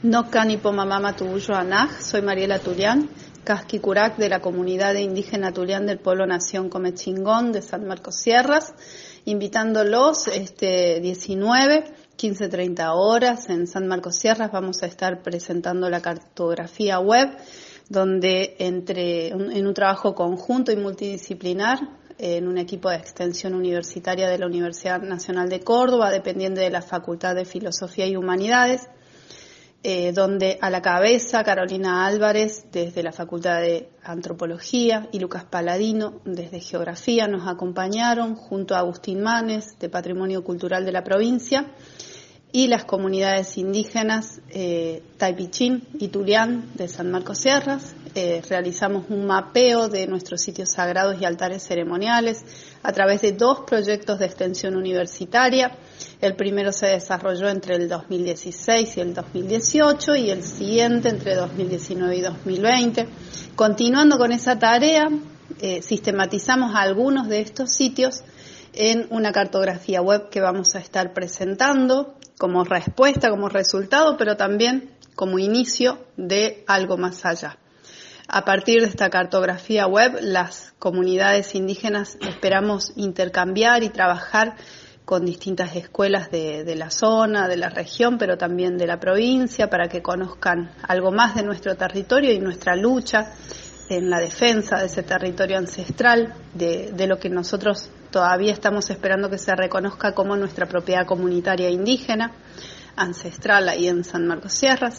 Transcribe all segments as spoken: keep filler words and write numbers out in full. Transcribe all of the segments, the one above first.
Nocani Pomamama Tubuyo Anaj, soy Mariela Tulián, Casqui Curac de la comunidad de indígena Tulián del Pueblo Nación Comechingón de San Marcos Sierras, invitándolos este diecinueve, quince treinta horas en San Marcos Sierras. Vamos a estar presentando la cartografía web, donde entre en un trabajo conjunto y multidisciplinar, en un equipo de extensión universitaria de la Universidad Nacional de Córdoba, dependiente de la Facultad de Filosofía y Humanidades, Eh, donde a la cabeza Carolina Álvarez desde la Facultad de Antropología y Lucas Paladino desde Geografía nos acompañaron, junto a Agustín Manes de Patrimonio Cultural de la provincia, y las comunidades indígenas eh, Taipichín y Tulián de San Marcos Sierras. Eh, realizamos un mapeo de nuestros sitios sagrados y altares ceremoniales a través de dos proyectos de extensión universitaria. El primero se desarrolló entre el dos mil dieciséis y el dos mil dieciocho y el siguiente entre dos mil diecinueve y dos mil veinte. Continuando con esa tarea, eh, sistematizamos algunos de estos sitios en una cartografía web que vamos a estar presentando como respuesta, como resultado, pero también como inicio de algo más allá. A partir de esta cartografía web, las comunidades indígenas esperamos intercambiar y trabajar con distintas escuelas de, de la zona, de la región, pero también de la provincia, para que conozcan algo más de nuestro territorio y nuestra lucha en la defensa de ese territorio ancestral, de, de lo que nosotros todavía estamos esperando que se reconozca como nuestra propiedad comunitaria indígena, ancestral ahí en San Marcos Sierras,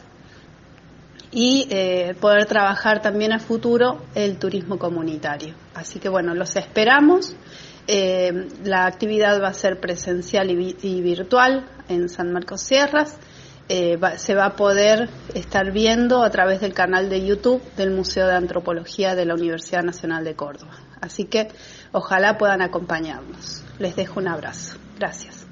y eh, poder trabajar también a futuro el turismo comunitario. Así que bueno, los esperamos. Eh, la actividad va a ser presencial y, vi y virtual en San Marcos Sierras. Eh, va, se va a poder estar viendo a través del canal de YouTube del Museo de Antropología de la Universidad Nacional de Córdoba. Así que ojalá puedan acompañarnos. Les dejo un abrazo. Gracias.